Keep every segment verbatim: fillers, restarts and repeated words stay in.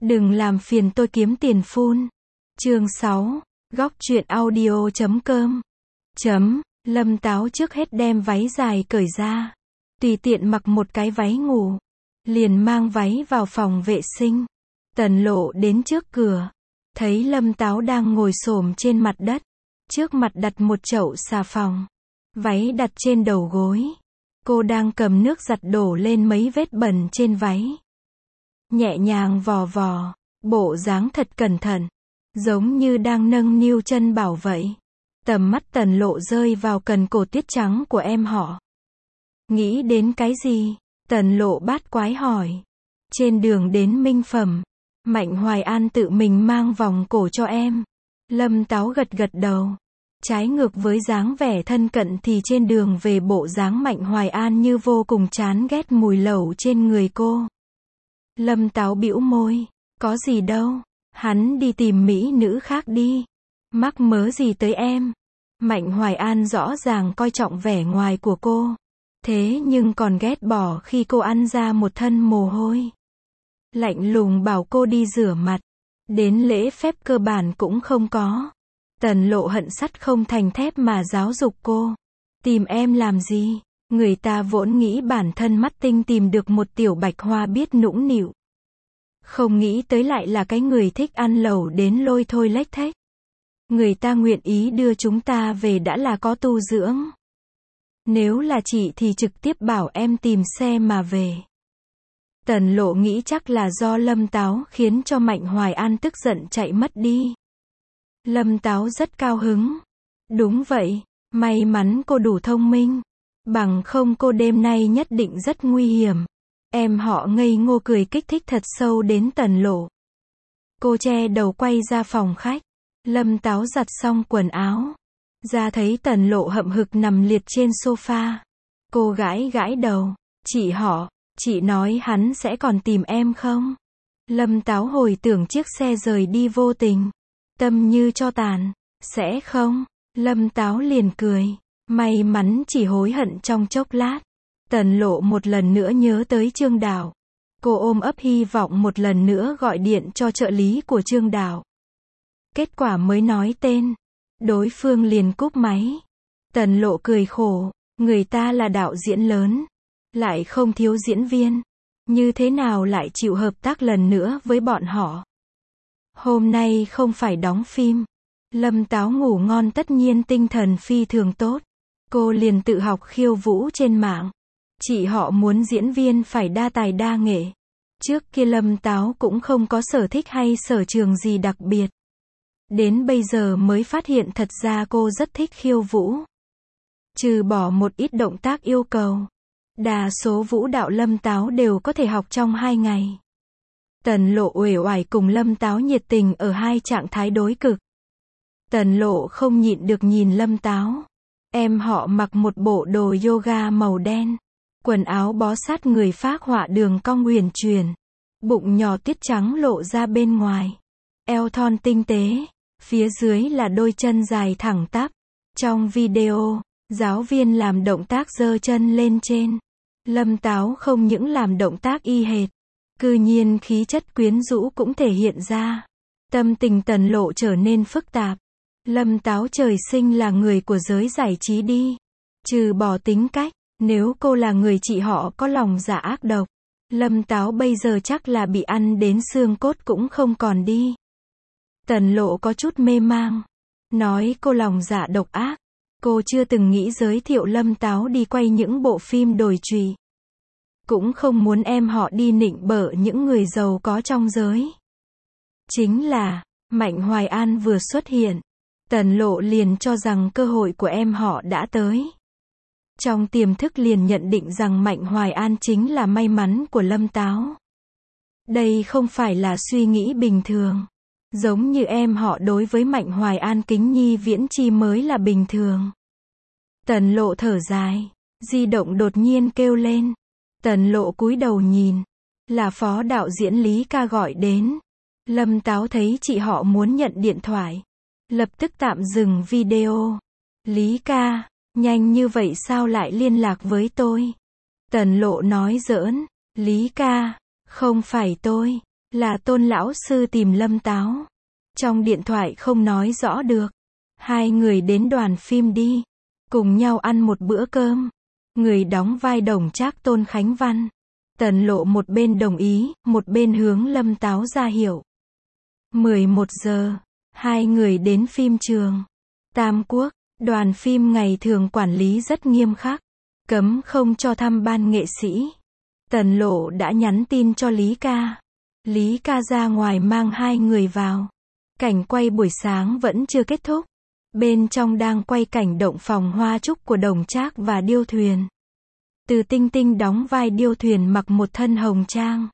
Đừng làm phiền tôi kiếm tiền phun. Chương sáu, góc truyện audio chấm com. Chấm, Lâm Táo trước hết đem váy dài cởi ra. Tùy tiện mặc một cái váy ngủ. Liền mang váy vào phòng vệ sinh. Tần Lộ đến trước cửa. Thấy Lâm Táo đang ngồi xổm trên mặt đất. Trước mặt đặt một chậu xà phòng. Váy đặt trên đầu gối. Cô đang cầm nước giặt đổ lên mấy vết bẩn trên váy. Nhẹ nhàng vò vò, bộ dáng thật cẩn thận, giống như đang nâng niu chân bảo vậy. Tầm mắt Tần Lộ rơi vào cần cổ tuyết trắng của em họ. Nghĩ đến cái gì? Tần Lộ bát quái hỏi. Trên đường đến Minh Phẩm, Mạnh Hoài An tự mình mang vòng cổ cho em. Lâm Táo gật gật đầu. Trái ngược với dáng vẻ thân cận thì trên đường về bộ dáng Mạnh Hoài An như vô cùng chán ghét mùi lẩu trên người cô. Lâm Táo bĩu môi, có gì đâu, hắn đi tìm mỹ nữ khác đi. Mắc mớ gì tới em? Mạnh Hoài An rõ ràng coi trọng vẻ ngoài của cô. Thế nhưng còn ghét bỏ khi cô ăn ra một thân mồ hôi. Lạnh lùng bảo cô đi rửa mặt. Đến lễ phép cơ bản cũng không có. Tần Lộ hận sắt không thành thép mà giáo dục cô. Tìm em làm gì? Người ta vốn nghĩ bản thân mắt tinh tìm được một tiểu bạch hoa biết nũng nịu. Không nghĩ tới lại là cái người thích ăn lẩu đến lôi thôi lếch thếch. Người ta nguyện ý đưa chúng ta về đã là có tu dưỡng. Nếu là chị thì trực tiếp bảo em tìm xe mà về. Tần Lộ nghĩ chắc là do Lâm Táo khiến cho Mạnh Hoài An tức giận chạy mất đi. Lâm Táo rất cao hứng. Đúng vậy, may mắn cô đủ thông minh. Bằng không cô đêm nay nhất định rất nguy hiểm. Em họ ngây ngô cười kích thích thật sâu đến Tần Lộ. Cô che đầu quay ra phòng khách. Lâm Táo giặt xong quần áo. Ra thấy Tần Lộ hậm hực nằm liệt trên sofa. Cô gãi gãi đầu. Chị họ, chị nói hắn sẽ còn tìm em không? Lâm Táo hồi tưởng chiếc xe rời đi vô tình. Tâm như cho tàn. Sẽ không? Lâm Táo liền cười. May mắn chỉ hối hận trong chốc lát. Tần Lộ một lần nữa nhớ tới Trương Đào. Cô ôm ấp hy vọng một lần nữa gọi điện cho trợ lý của Trương Đào. Kết quả mới nói tên. Đối phương liền cúp máy. Tần Lộ cười khổ. Người ta là đạo diễn lớn. Lại không thiếu diễn viên. Như thế nào lại chịu hợp tác lần nữa với bọn họ? Hôm nay không phải đóng phim. Lâm Táo ngủ ngon tất nhiên tinh thần phi thường tốt. Cô liền tự học khiêu vũ trên mạng. Chị họ muốn diễn viên phải đa tài đa nghệ. Trước kia Lâm Táo cũng không có sở thích hay sở trường gì đặc biệt. Đến bây giờ mới phát hiện thật ra cô rất thích khiêu vũ. Trừ bỏ một ít động tác yêu cầu. Đa số vũ đạo Lâm Táo đều có thể học trong hai ngày. Tần Lộ uể oải cùng Lâm Táo nhiệt tình ở hai trạng thái đối cực. Tần Lộ không nhịn được nhìn Lâm Táo. Em họ mặc một bộ đồ yoga màu đen. Quần áo bó sát người phác họa đường cong huyền chuyển. Bụng nhỏ tuyết trắng lộ ra bên ngoài. Eo thon tinh tế. Phía dưới là đôi chân dài thẳng tắp. Trong video, giáo viên làm động tác giơ chân lên trên. Lâm Táo không những làm động tác y hệt. Cư nhiên khí chất quyến rũ cũng thể hiện ra. Tâm tình Tần Lộ trở nên phức tạp. Lâm Táo trời sinh là người của giới giải trí đi. Trừ bỏ tính cách, nếu cô là người chị họ có lòng dạ ác độc. Lâm Táo bây giờ chắc là bị ăn đến xương cốt cũng không còn đi. Tần Lộ có chút mê mang. Nói cô lòng dạ độc ác. Cô chưa từng nghĩ giới thiệu Lâm Táo đi quay những bộ phim đồi trụy. Cũng không muốn em họ đi nịnh bợ những người giàu có trong giới. Chính là, Mạnh Hoài An vừa xuất hiện. Tần Lộ liền cho rằng cơ hội của em họ đã tới. Trong tiềm thức liền nhận định rằng Mạnh Hoài An chính là may mắn của Lâm Táo. Đây không phải là suy nghĩ bình thường. Giống như em họ đối với Mạnh Hoài An kính nhi viễn chi mới là bình thường. Tần Lộ thở dài. Di động đột nhiên kêu lên. Tần Lộ cúi đầu nhìn. Là phó đạo diễn Lý Ca gọi đến. Lâm Táo thấy chị họ muốn nhận điện thoại. Lập tức tạm dừng video. Lý Ca, nhanh như vậy sao lại liên lạc với tôi? Tần Lộ nói giỡn. Lý Ca, không phải tôi. Là Tôn lão sư tìm Lâm Táo. Trong điện thoại không nói rõ được. Hai người đến đoàn phim đi. Cùng nhau ăn một bữa cơm. Người đóng vai Đồng Trác Tôn Khánh Văn. Tần Lộ một bên đồng ý, một bên hướng Lâm Táo ra hiệu. mười một giờ. Hai người đến phim trường. Tam Quốc. Đoàn phim ngày thường quản lý rất nghiêm khắc. Cấm không cho thăm ban nghệ sĩ. Tần Lộ đã nhắn tin cho Lý Ca. Lý Ca ra ngoài mang hai người vào. Cảnh quay buổi sáng vẫn chưa kết thúc. Bên trong đang quay cảnh động phòng hoa trúc của Đồng Trác và Điêu Thuyền. Từ Tinh Tinh đóng vai Điêu Thuyền mặc một thân hồng trang.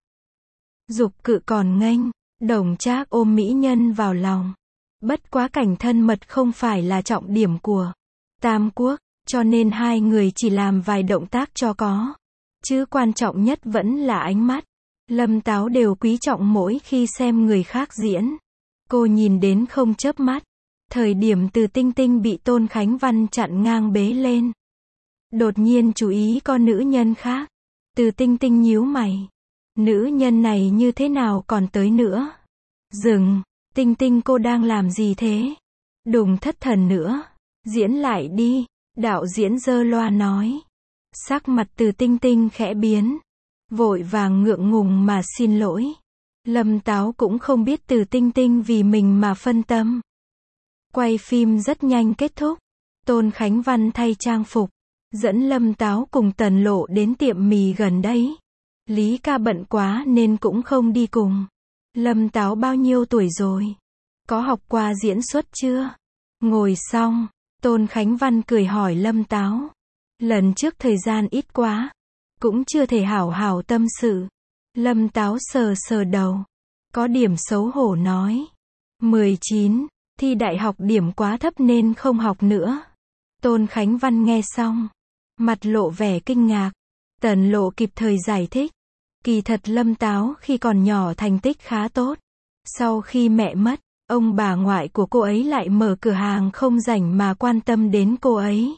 Dục cự còn nghênh, Đồng Trác ôm mỹ nhân vào lòng. Bất quá cảnh thân mật không phải là trọng điểm của Tam Quốc, cho nên hai người chỉ làm vài động tác cho có. Chứ quan trọng nhất vẫn là ánh mắt. Lâm Táo đều quý trọng mỗi khi xem người khác diễn. Cô nhìn đến không chớp mắt. Thời điểm Từ Tinh Tinh bị Tôn Khánh Văn chặn ngang bế lên. Đột nhiên chú ý có nữ nhân khác. Từ Tinh Tinh nhíu mày. Nữ nhân này như thế nào còn tới nữa? Dừng, Tinh Tinh cô đang làm gì thế? Đừng thất thần nữa. Diễn lại đi, đạo diễn giơ loa nói. Sắc mặt Từ Tinh Tinh khẽ biến. Vội vàng ngượng ngùng mà xin lỗi. Lâm Táo cũng không biết Từ Tinh Tinh vì mình mà phân tâm. Quay phim rất nhanh kết thúc. Tôn Khánh Văn thay trang phục. Dẫn Lâm Táo cùng Tần Lộ đến tiệm mì gần đấy. Lý Ca bận quá nên cũng không đi cùng. Lâm Táo bao nhiêu tuổi rồi? Có học qua diễn xuất chưa? Ngồi xong, Tôn Khánh Văn cười hỏi Lâm Táo. Lần trước thời gian ít quá. Cũng chưa thể hảo hảo tâm sự. Lâm Táo sờ sờ đầu. Có điểm xấu hổ nói. mười chín, thi đại học điểm quá thấp nên không học nữa. Tôn Khánh Văn nghe xong. Mặt lộ vẻ kinh ngạc. Tần Lộ kịp thời giải thích. Kỳ thật Lâm Táo khi còn nhỏ thành tích khá tốt. Sau khi mẹ mất, ông bà ngoại của cô ấy lại mở cửa hàng không rảnh mà quan tâm đến cô ấy.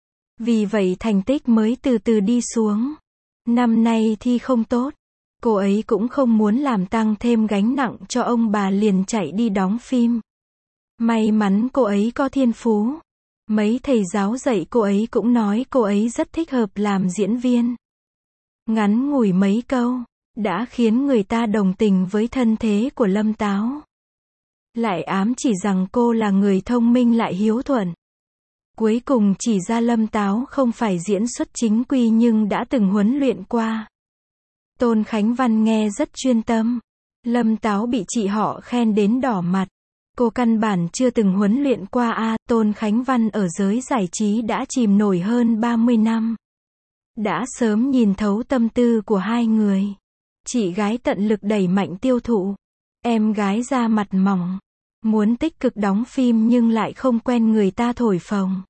Vì vậy thành tích mới từ từ đi xuống. Năm nay thi không tốt. Cô ấy cũng không muốn làm tăng thêm gánh nặng cho ông bà liền chạy đi đóng phim. May mắn cô ấy có thiên phú. Mấy thầy giáo dạy cô ấy cũng nói cô ấy rất thích hợp làm diễn viên. Ngắn ngủi mấy câu, đã khiến người ta đồng tình với thân thế của Lâm Táo. Lại ám chỉ rằng cô là người thông minh lại hiếu thuận. Cuối cùng chỉ ra Lâm Táo không phải diễn xuất chính quy nhưng đã từng huấn luyện qua. Tôn Khánh Văn nghe rất chuyên tâm. Lâm Táo bị chị họ khen đến đỏ mặt. Cô căn bản chưa từng huấn luyện qua a. À, Tôn Khánh Văn ở giới giải trí đã chìm nổi hơn ba mươi năm. Đã sớm nhìn thấu tâm tư của hai người. Chị gái tận lực đẩy mạnh tiêu thụ. Em gái da mặt mỏng. Muốn tích cực đóng phim nhưng lại không quen người ta thổi phồng.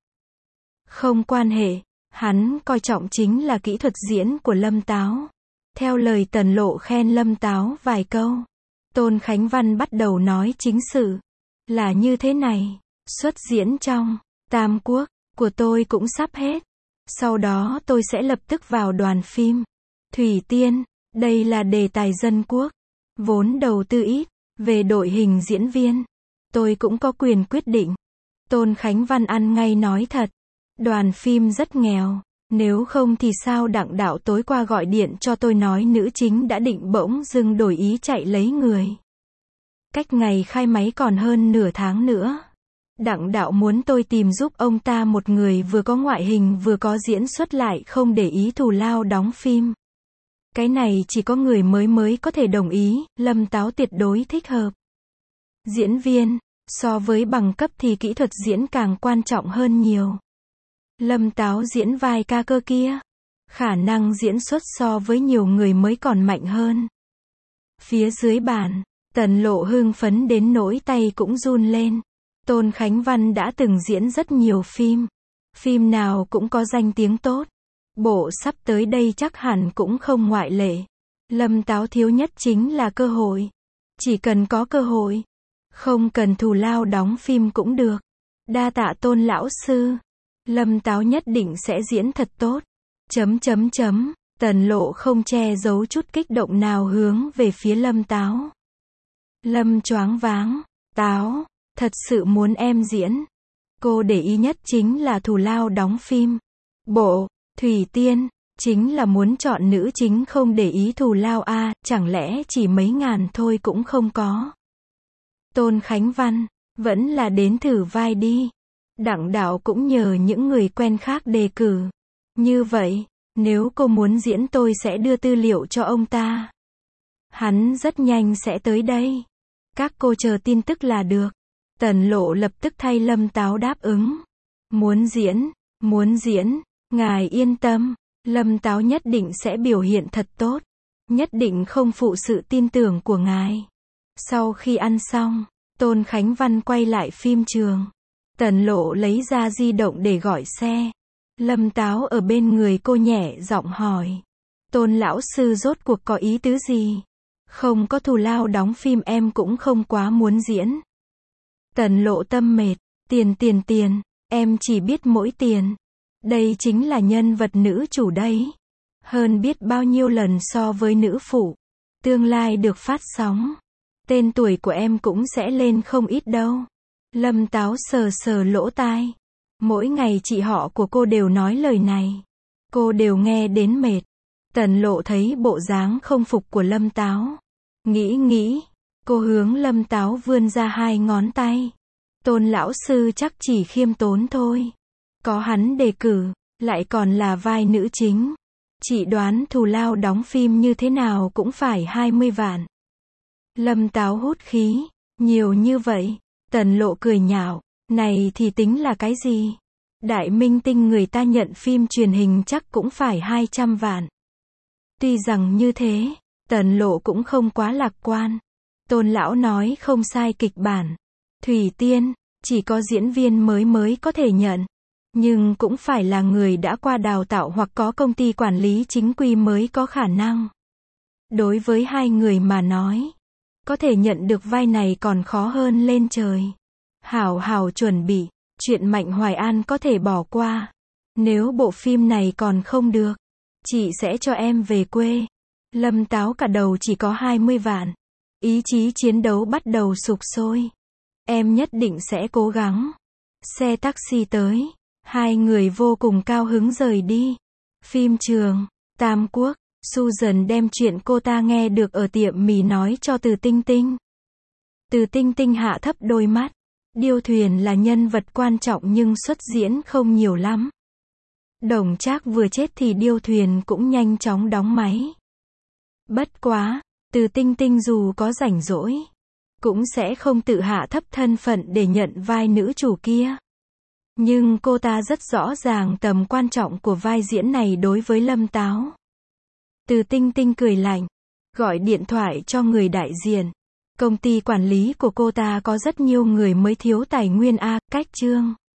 Không quan hệ, hắn coi trọng chính là kỹ thuật diễn của Lâm Táo. Theo lời Tần Lộ khen Lâm Táo vài câu. Tôn Khánh Văn bắt đầu nói chính sự. Là như thế này, xuất diễn trong Tam Quốc của tôi cũng sắp hết. Sau đó tôi sẽ lập tức vào đoàn phim Thủy Tiên. Đây là đề tài dân quốc. Vốn đầu tư ít. Về đội hình diễn viên, tôi cũng có quyền quyết định. Tôn Khánh Văn ăn ngay nói thật. Đoàn phim rất nghèo. Nếu không thì sao Đặng đạo tối qua gọi điện cho tôi nói nữ chính đã định bỗng dưng đổi ý chạy lấy người. Cách ngày khai máy còn hơn nửa tháng nữa. Đặng đạo muốn tôi tìm giúp ông ta một người vừa có ngoại hình vừa có diễn xuất lại không để ý thù lao đóng phim. Cái này chỉ có người mới mới có thể đồng ý, Lâm Táo tuyệt đối thích hợp. Diễn viên, so với bằng cấp thì kỹ thuật diễn càng quan trọng hơn nhiều. Lâm Táo diễn vai ca cơ kia. Khả năng diễn xuất so với nhiều người mới còn mạnh hơn. Phía dưới bàn, Tần Lộ hưng phấn đến nỗi tay cũng run lên. Tôn Khánh Văn đã từng diễn rất nhiều phim. Phim nào cũng có danh tiếng tốt. Bộ sắp tới đây chắc hẳn cũng không ngoại lệ. Lâm Táo thiếu nhất chính là cơ hội. Chỉ cần có cơ hội. Không cần thù lao đóng phim cũng được. Đa tạ Tôn lão sư. Lâm Táo nhất định sẽ diễn thật tốt. Chấm chấm chấm. Tần Lộ không che giấu chút kích động nào hướng về phía Lâm Táo. Lâm choáng váng. Táo, thật sự muốn em diễn. Cô để ý nhất chính là thù lao đóng phim. Bộ, Thủy Tiên, chính là muốn chọn nữ chính không để ý thù lao a, chẳng lẽ chỉ mấy ngàn thôi cũng không có. Tôn Khánh Văn, vẫn là đến thử vai đi. Đặng Đạo cũng nhờ những người quen khác đề cử. Như vậy, nếu cô muốn diễn tôi sẽ đưa tư liệu cho ông ta. Hắn rất nhanh sẽ tới đây. Các cô chờ tin tức là được. Tần Lộ lập tức thay Lâm Táo đáp ứng. Muốn diễn, muốn diễn, ngài yên tâm, Lâm Táo nhất định sẽ biểu hiện thật tốt. Nhất định không phụ sự tin tưởng của ngài. Sau khi ăn xong, Tôn Khánh Văn quay lại phim trường. Tần Lộ lấy ra di động để gọi xe. Lâm Táo ở bên người cô nhẹ giọng hỏi. Tôn lão sư rốt cuộc có ý tứ gì? Không có thù lao đóng phim em cũng không quá muốn diễn. Tần Lộ tâm mệt. Tiền tiền tiền, em chỉ biết mỗi tiền. Đây chính là nhân vật nữ chủ đấy. Hơn biết bao nhiêu lần so với nữ phụ. Tương lai được phát sóng. Tên tuổi của em cũng sẽ lên không ít đâu. Lâm Táo sờ sờ lỗ tai. Mỗi ngày chị họ của cô đều nói lời này. Cô đều nghe đến mệt. Tần Lộ thấy bộ dáng không phục của Lâm Táo. Nghĩ nghĩ, cô hướng Lâm Táo vươn ra hai ngón tay. Tôn lão sư chắc chỉ khiêm tốn thôi. Có hắn đề cử, lại còn là vai nữ chính. Chị đoán thù lao đóng phim như thế nào cũng phải hai mươi vạn. Lâm Táo hút khí. Nhiều như vậy. Tần Lộ cười nhạo. Này thì tính là cái gì? Đại minh tinh người ta nhận phim truyền hình chắc cũng phải hai trăm vạn. Tuy rằng như thế, Tần Lộ cũng không quá lạc quan. Tôn lão nói không sai kịch bản. Thủy Tiên, chỉ có diễn viên mới mới có thể nhận. Nhưng cũng phải là người đã qua đào tạo hoặc có công ty quản lý chính quy mới có khả năng. Đối với hai người mà nói, có thể nhận được vai này còn khó hơn lên trời. Hảo hảo chuẩn bị, chuyện Mạnh Hoài An có thể bỏ qua. Nếu bộ phim này còn không được, chị sẽ cho em về quê. Lâm Táo cả đầu chỉ có hai mươi vạn. Ý chí chiến đấu bắt đầu sục sôi. Em nhất định sẽ cố gắng. Xe taxi tới. Hai người vô cùng cao hứng rời đi. Phim trường, Tam Quốc, Susan đem chuyện cô ta nghe được ở tiệm mì nói cho Từ Tinh Tinh. Từ Tinh Tinh hạ thấp đôi mắt. Điêu Thuyền là nhân vật quan trọng nhưng xuất diễn không nhiều lắm. Đồng Trác vừa chết thì Điêu Thuyền cũng nhanh chóng đóng máy. Bất quá, Từ Tinh Tinh dù có rảnh rỗi, cũng sẽ không tự hạ thấp thân phận để nhận vai nữ chủ kia. Nhưng cô ta rất rõ ràng tầm quan trọng của vai diễn này đối với Lâm Táo. Từ Tinh Tinh cười lạnh, gọi điện thoại cho người đại diện. Công ty quản lý của cô ta có rất nhiều người mới thiếu tài nguyên a, cách chương.